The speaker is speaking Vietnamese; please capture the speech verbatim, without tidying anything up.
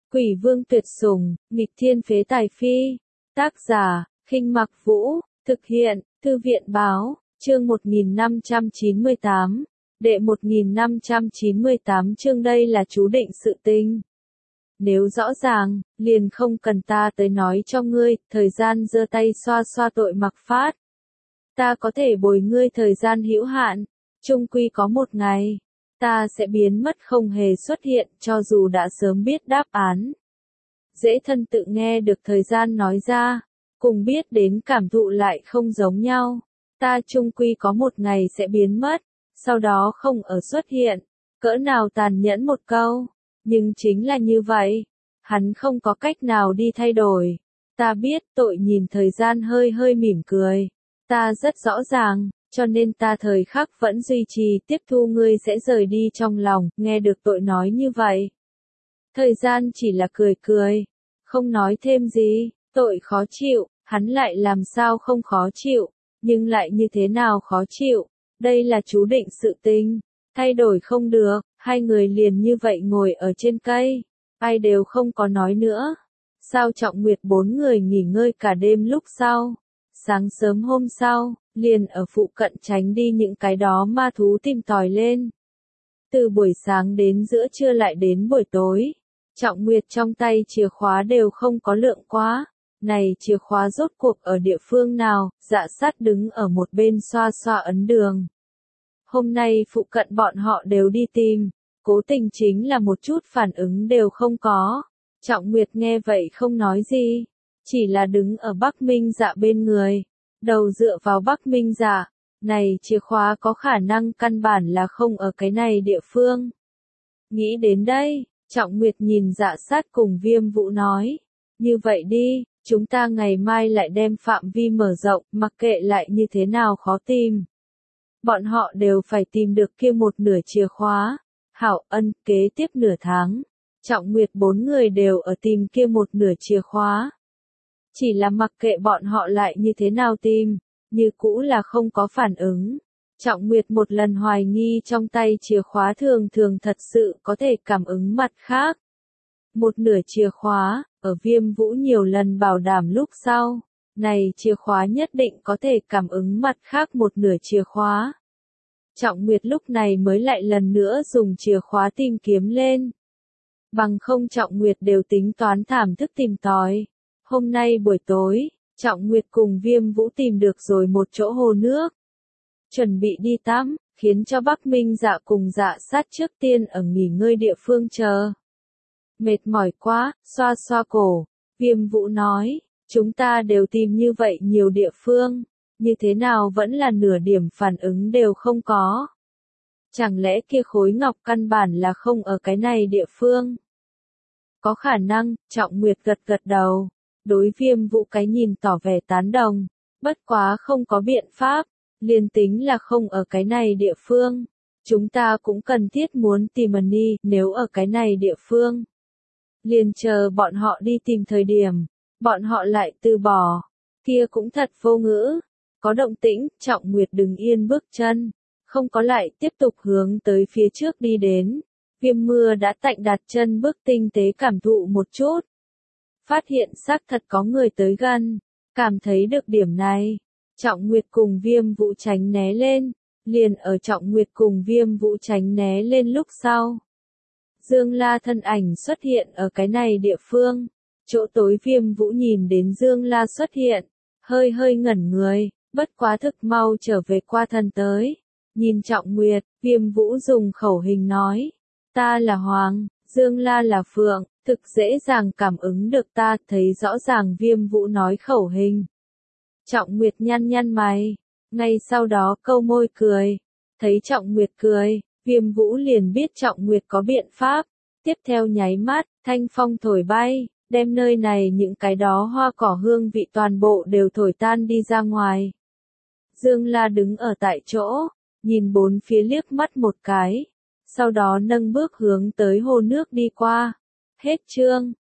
Quỷ vương tuyệt sủng, nghịch thiên phế tài phi. Tác giả, Khinh Mặc Vũ, thực hiện, Thư viện báo, chương một nghìn năm trăm chín mươi tám, đệ một nghìn năm trăm chín mươi tám chương đây là chú định sự tình. Nếu rõ ràng, liền không cần ta tới nói cho ngươi, thời gian giơ tay xoa xoa tội mặc phát. Ta có thể bồi ngươi thời gian hữu hạn, chung quy có một ngày, ta sẽ biến mất không hề xuất hiện cho dù đã sớm biết đáp án. Dễ thân tự nghe được thời gian nói ra, cùng biết đến cảm thụ lại không giống nhau. Ta chung quy có một ngày sẽ biến mất, sau đó không ở xuất hiện, cỡ nào tàn nhẫn một câu, nhưng chính là như vậy, hắn không có cách nào đi thay đổi. Ta biết tội nhìn thời gian hơi hơi mỉm cười, ta rất rõ ràng, cho nên ta thời khắc vẫn duy trì tiếp thu ngươi sẽ rời đi trong lòng, nghe được tội nói như vậy. Thời gian chỉ là cười cười, không nói thêm gì, tội khó chịu, hắn lại làm sao không khó chịu, nhưng lại như thế nào khó chịu, đây là chú định sự tình, thay đổi không được, hai người liền như vậy ngồi ở trên cây, ai đều không có nói nữa. Sao Trọng Nguyệt bốn người nghỉ ngơi cả đêm lúc sau, sáng sớm hôm sau, liền ở phụ cận tránh đi những cái đó ma thú tìm tòi lên. Từ buổi sáng đến giữa trưa lại đến buổi tối, Trọng Nguyệt trong tay chìa khóa đều không có lượng quá. Này chìa khóa rốt cuộc ở địa phương nào? Dạ sát đứng ở một bên xoa xoa ấn đường. Hôm nay phụ cận bọn họ đều đi tìm, cố tình chính là một chút phản ứng đều không có. Trọng Nguyệt nghe vậy không nói gì, chỉ là đứng ở Bắc Minh Dạ bên người, đầu dựa vào Bắc Minh Dạ. Này chìa khóa có khả năng căn bản là không ở cái này địa phương. Nghĩ đến đây, Trọng Nguyệt nhìn Dạ sát cùng Viêm Vũ nói, như vậy đi, chúng ta ngày mai lại đem phạm vi mở rộng, mặc kệ lại như thế nào khó tìm. Bọn họ đều phải tìm được kia một nửa chìa khóa. Hảo Ân, kế tiếp nửa tháng, Trọng Nguyệt bốn người đều ở tìm kia một nửa chìa khóa. Chỉ là mặc kệ bọn họ lại như thế nào tìm, như cũ là không có phản ứng. Trọng Nguyệt một lần hoài nghi trong tay chìa khóa thường thường thật sự có thể cảm ứng mặt khác. Một nửa chìa khóa, ở Viêm Vũ nhiều lần bảo đảm lúc sau, này chìa khóa nhất định có thể cảm ứng mặt khác một nửa chìa khóa. Trọng Nguyệt lúc này mới lại lần nữa dùng chìa khóa tìm kiếm lên. Bằng không Trọng Nguyệt đều tính toán thảm thức tìm tòi. Hôm nay buổi tối, Trọng Nguyệt cùng Viêm Vũ tìm được rồi một chỗ hồ nước. Chuẩn bị đi tắm, khiến cho Bắc Minh Dạ cùng Dạ sát trước tiên ở nghỉ ngơi địa phương chờ. Mệt mỏi quá, xoa xoa cổ, Viêm Vũ nói, chúng ta đều tìm như vậy nhiều địa phương, như thế nào vẫn là nửa điểm phản ứng đều không có. Chẳng lẽ kia khối ngọc căn bản là không ở cái này địa phương? Có khả năng, Trọng Nguyệt gật gật đầu, đối Viêm Vũ cái nhìn tỏ vẻ tán đồng, bất quá không có biện pháp, liền tính là không ở cái này địa phương, chúng ta cũng cần thiết muốn tìm đi, nếu ở cái này địa phương. Liền chờ bọn họ đi tìm thời điểm, bọn họ lại từ bỏ, kia cũng thật vô ngữ. Có động tĩnh, Trọng Nguyệt đứng yên bước chân, không có lại tiếp tục hướng tới phía trước đi đến. Viêm Mưa đã tạnh đặt chân bước tinh tế cảm thụ một chút. Phát hiện xác thật có người tới gần, cảm thấy được điểm này. Trọng Nguyệt cùng Viêm Vũ tránh né lên, liền ở Trọng Nguyệt cùng Viêm Vũ tránh né lên lúc sau. Dương La thân ảnh xuất hiện ở cái này địa phương, chỗ tối Viêm Vũ nhìn đến Dương La xuất hiện, hơi hơi ngẩn người, bất quá thực mau trở về qua thân tới. Nhìn Trọng Nguyệt, Viêm Vũ dùng khẩu hình nói, ta là Hoàng, Dương La là Phượng, thực dễ dàng cảm ứng được ta, thấy rõ ràng Viêm Vũ nói khẩu hình. Trọng Nguyệt nhăn nhăn mày, ngay sau đó câu môi cười, thấy Trọng Nguyệt cười, Viêm Vũ liền biết Trọng Nguyệt có biện pháp, tiếp theo nháy mắt, thanh phong thổi bay, đem nơi này những cái đó hoa cỏ hương vị toàn bộ đều thổi tan đi ra ngoài. Dương La đứng ở tại chỗ, nhìn bốn phía liếc mắt một cái, sau đó nâng bước hướng tới hồ nước đi qua. Hết chương.